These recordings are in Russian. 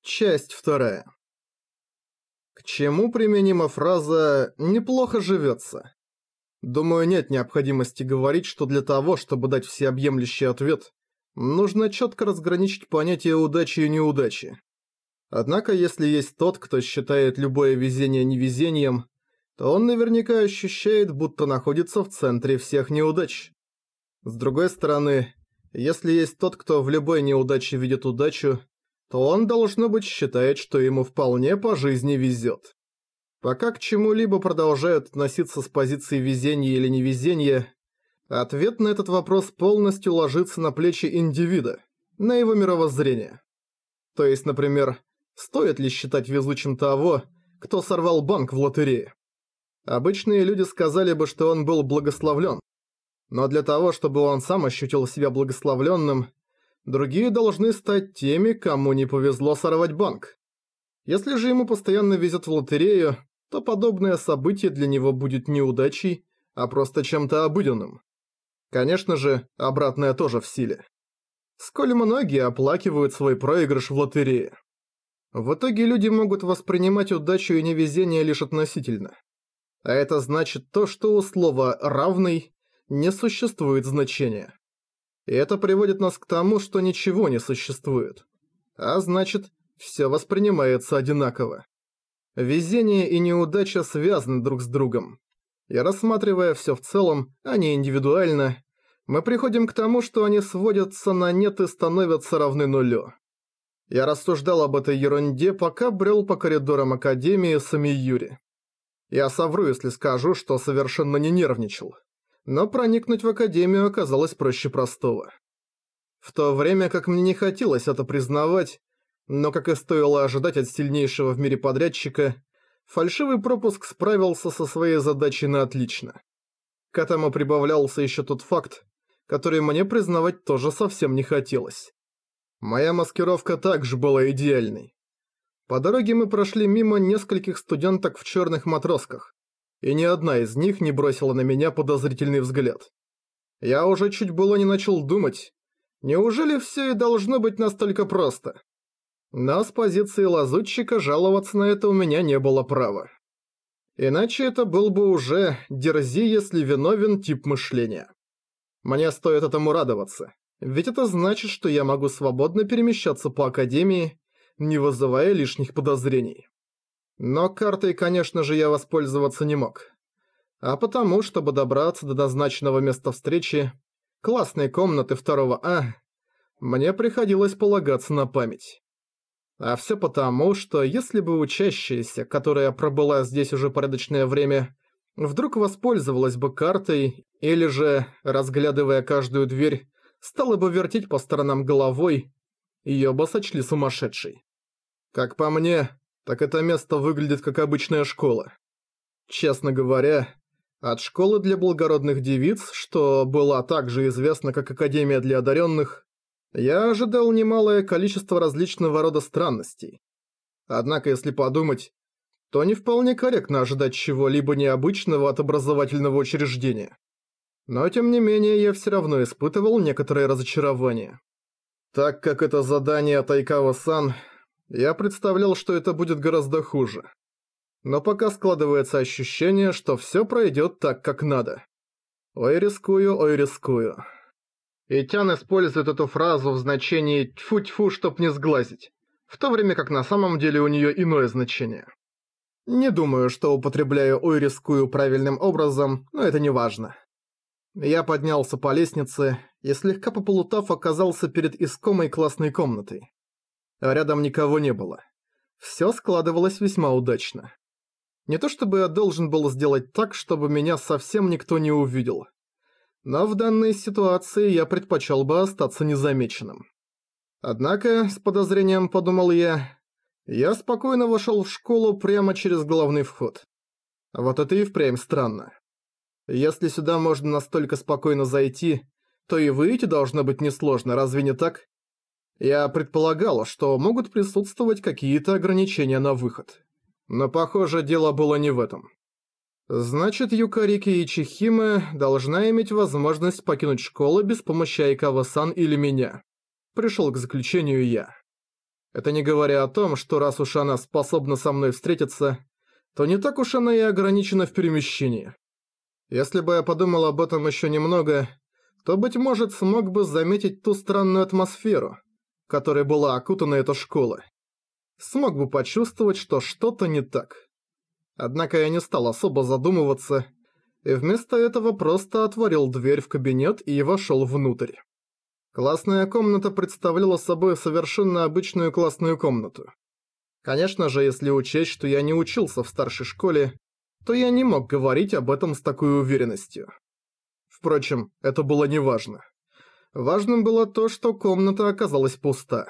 Часть вторая. К чему применима фраза «неплохо живется»? Думаю, нет необходимости говорить, что для того, чтобы дать всеобъемлющий ответ, нужно четко разграничить понятие удачи и неудачи. Однако, если есть тот, кто считает любое везение невезением, то он наверняка ощущает, будто находится в центре всех неудач. С другой стороны, если есть тот, кто в любой неудаче видит удачу, то он, должно быть, считает, что ему вполне по жизни везет. Пока к чему-либо продолжают относиться с позиции везения или невезения, ответ на этот вопрос полностью ложится на плечи индивида, на его мировоззрение. То есть, например, стоит ли считать везучим того, кто сорвал банк в лотерее? Обычные люди сказали бы, что он был благословлен. Но для того, чтобы он сам ощутил себя благословленным, другие должны стать теми, кому не повезло сорвать банк. Если же ему постоянно везет в лотерею, то подобное событие для него будет не удачей, а просто чем-то обыденным. Конечно же, обратное тоже в силе. Сколь многие оплакивают свой проигрыш в лотерее. В итоге люди могут воспринимать удачу и невезение лишь относительно. А это значит то, что у слова «равный» не существует значения. И это приводит нас к тому, что ничего не существует. А значит, все воспринимается одинаково. Везение и неудача связаны друг с другом. И рассматривая все в целом, а не индивидуально, мы приходим к тому, что они сводятся на нет и становятся равны нулю. Я рассуждал об этой ерунде, пока брел по коридорам Академии с Амиюри. Я совру, если скажу, что совершенно не нервничал. Но проникнуть в Академию оказалось проще простого. В то время как мне не хотелось это признавать, но как и стоило ожидать от сильнейшего в мире подрядчика, фальшивый пропуск справился со своей задачей на отлично. К этому прибавлялся еще тот факт, который мне признавать тоже совсем не хотелось. Моя маскировка также была идеальной. По дороге мы прошли мимо нескольких студенток в черных матросках, и ни одна из них не бросила на меня подозрительный взгляд. Я уже чуть было не начал думать, неужели все и должно быть настолько просто? Но с позиции лазутчика жаловаться на это у меня не было права. Иначе это был бы уже «дерзи, если виновен» тип мышления. Мне стоит этому радоваться, ведь это значит, что я могу свободно перемещаться по Академии, не вызывая лишних подозрений. Но картой, конечно же, я воспользоваться не мог. А потому, чтобы добраться до назначенного места встречи, классной комнаты 2 А, мне приходилось полагаться на память. А все потому, что если бы учащаяся, которая пробыла здесь уже порядочное время, вдруг воспользовалась бы картой, или же, разглядывая каждую дверь, стала бы вертеть по сторонам головой, ее бы сочли сумасшедшей. Как по мне, так это место выглядит как обычная школа. Честно говоря, от школы для благородных девиц, что была также известна как Академия для одаренных, я ожидал немалое количество различного рода странностей. Однако, если подумать, то не вполне корректно ожидать чего-либо необычного от образовательного учреждения. Но тем не менее, я все равно испытывал некоторое разочарование. Так как это задание от Айкава-сан, я представлял, что это будет гораздо хуже. Но пока складывается ощущение, что все пройдет так, как надо. Ой, рискую, ой, рискую. Итян использует эту фразу в значении «тьфу-тьфу, чтоб не сглазить», в то время как на самом деле у нее иное значение. Не думаю, что употребляю «ой, рискую» правильным образом, но это не важно. Я поднялся по лестнице и, слегка поплутав, оказался перед искомой классной комнатой. Рядом никого не было. Все складывалось весьма удачно. Не то чтобы я должен был сделать так, чтобы меня совсем никто не увидел. Но в данной ситуации я предпочел бы остаться незамеченным. Однако, с подозрением подумал я спокойно вошел в школу прямо через главный вход. Вот это и впрямь странно. Если сюда можно настолько спокойно зайти, то и выйти должно быть несложно, разве не так? Я предполагал, что могут присутствовать какие-то ограничения на выход. Но, похоже, дело было не в этом. Значит, Юкарики Ичихиме должна иметь возможность покинуть школу без помощи Айкава-сан или меня. Пришел к заключению я. Это не говоря о том, что раз уж она способна со мной встретиться, то не так уж она и ограничена в перемещении. Если бы я подумал об этом еще немного, то, быть может, смог бы заметить ту странную атмосферу, которой была окутана эта школа. Смог бы почувствовать, что что-то не так. Однако я не стал особо задумываться, и вместо этого просто отворил дверь в кабинет и вошел внутрь. Классная комната представляла собой совершенно обычную классную комнату. Конечно же, если учесть, что я не учился в старшей школе, то я не мог говорить об этом с такой уверенностью. Впрочем, это было неважно. Важным было то, что комната оказалась пуста.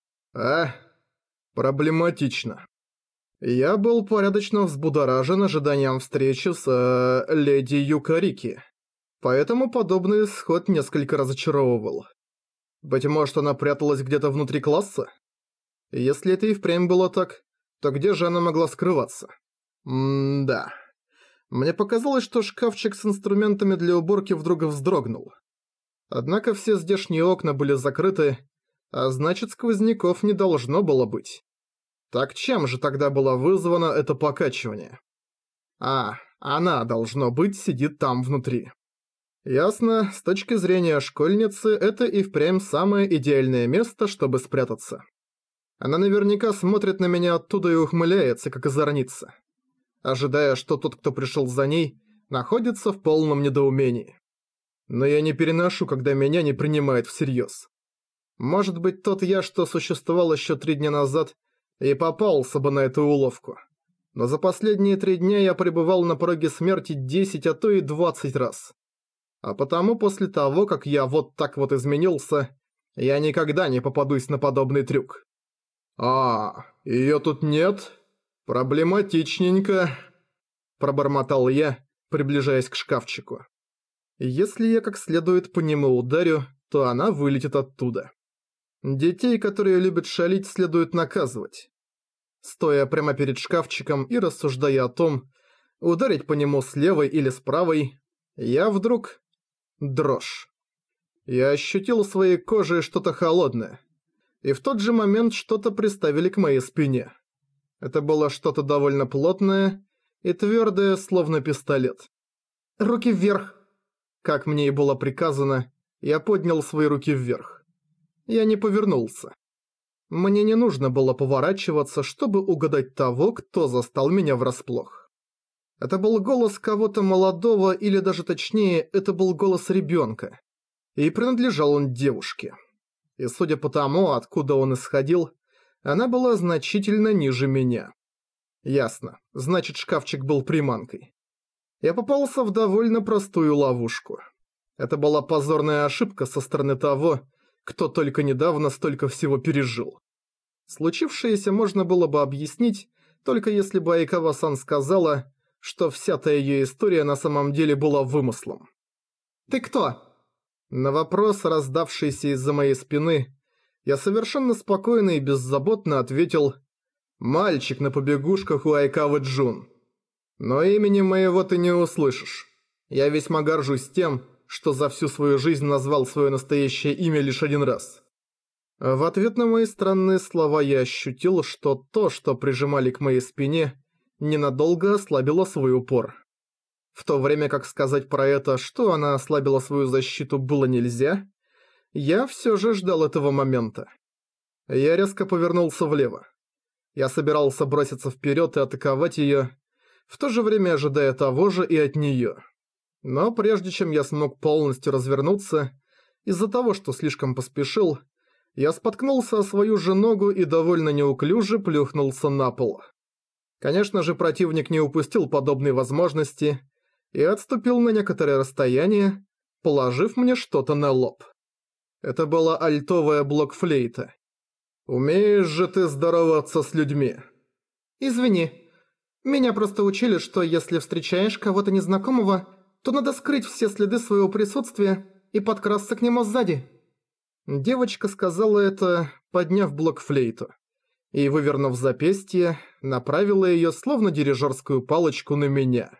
Проблематично. Я был порядочно взбудоражен ожиданием встречи с леди Юкарики, поэтому подобный исход несколько разочаровывал. Быть может, она пряталась где-то внутри класса? Если это и впрямь было так, то где же она могла скрываться? Да. Мне показалось, что шкафчик с инструментами для уборки вдруг вздрогнул. Однако все здешние окна были закрыты, а значит, сквозняков не должно было быть. Так чем же тогда было вызвано это покачивание? Она, должно быть, сидит там внутри. Ясно, с точки зрения школьницы, это и впрямь самое идеальное место, чтобы спрятаться. Она наверняка смотрит на меня оттуда и ухмыляется, как озорница, ожидая, что тот, кто пришел за ней, находится в полном недоумении. Но я не переношу, когда меня не принимают всерьез. Может быть, тот я, что существовал еще 3 дня назад, и попался бы на эту уловку. Но за последние 3 дня я пребывал на пороге смерти 10, а то и 20 раз. А потому после того, как я вот так вот изменился, я никогда не попадусь на подобный трюк. Её тут нет? Проблематичненько, пробормотал я, приближаясь к шкафчику. Если я как следует по нему ударю, то она вылетит оттуда. Детей, которые любят шалить, следует наказывать. Стоя прямо перед шкафчиком и рассуждая о том, ударить по нему с левой или с правой, я вдруг... Дрожь. Я ощутил своей кожей что-то холодное. И в тот же момент что-то приставили к моей спине. Это было что-то довольно плотное и твердое, словно пистолет. «Руки вверх!» Как мне и было приказано, я поднял свои руки вверх. Я не повернулся. Мне не нужно было поворачиваться, чтобы угадать того, кто застал меня врасплох. Это был голос кого-то молодого, или даже точнее, это был голос ребенка. И принадлежал он девушке. И судя по тому, откуда он исходил, она была значительно ниже меня. Ясно, значит, шкафчик был приманкой. Я попался в довольно простую ловушку. Это была позорная ошибка со стороны того, кто только недавно столько всего пережил. Случившееся можно было бы объяснить, только если бы Айкава-сан сказала, что вся-то её история на самом деле была вымыслом. «Ты кто?» На вопрос, раздавшийся из-за моей спины, я совершенно спокойно и беззаботно ответил: «Мальчик на побегушках у Айкавы Джун. Но имени моего ты не услышишь. Я весьма горжусь тем, что за всю свою жизнь назвал своё настоящее имя лишь 1 раз». В ответ на мои странные слова я ощутил, что то, что прижимали к моей спине, ненадолго ослабило свой упор. В то время как сказать про это, что она ослабила свою защиту, было нельзя, я всё же ждал этого момента. Я резко повернулся влево. Я собирался броситься вперёд и атаковать её, в то же время ожидая того же и от неё. Но прежде чем я смог полностью развернуться, из-за того, что слишком поспешил, я споткнулся о свою же ногу и довольно неуклюже плюхнулся на пол. Конечно же, противник не упустил подобной возможности и отступил на некоторое расстояние, положив мне что-то на лоб. Это была альтовая блокфлейта. «Умеешь же ты здороваться с людьми?» «Извини, меня просто учили, что если встречаешь кого-то незнакомого, то надо скрыть все следы своего присутствия и подкрасться к нему сзади». Девочка сказала это, подняв блокфлейту, и, вывернув запястье, направила её словно дирижёрскую палочку на меня.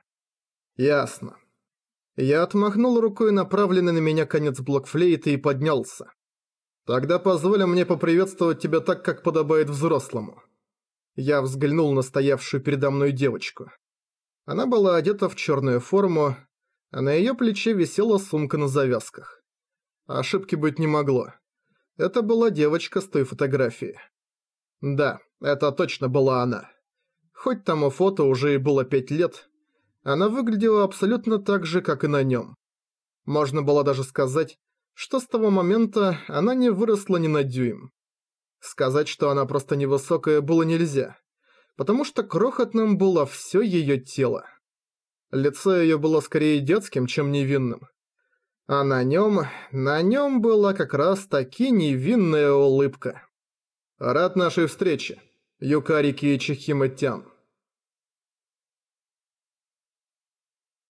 Ясно. Я отмахнул рукой направленный на меня конец блокфлейты и поднялся. Тогда позволь мне поприветствовать тебя так, как подобает взрослому. Я взглянул на стоявшую передо мной девочку. Она была одета в черную форму, а на ее плече висела сумка на завязках. Ошибки быть не могло. Это была девочка с той фотографии. Да, это точно была она. Хоть тому фото уже и было 5 лет, она выглядела абсолютно так же, как и на нем. Можно было даже сказать, что с того момента она не выросла ни на дюйм. Сказать, что она просто невысокая, было нельзя, потому что крохотным было все ее тело. Лицо ее было скорее детским, чем невинным. А на нем была как раз таки невинная улыбка. «Рад нашей встрече, Юкари Киичихима-тян».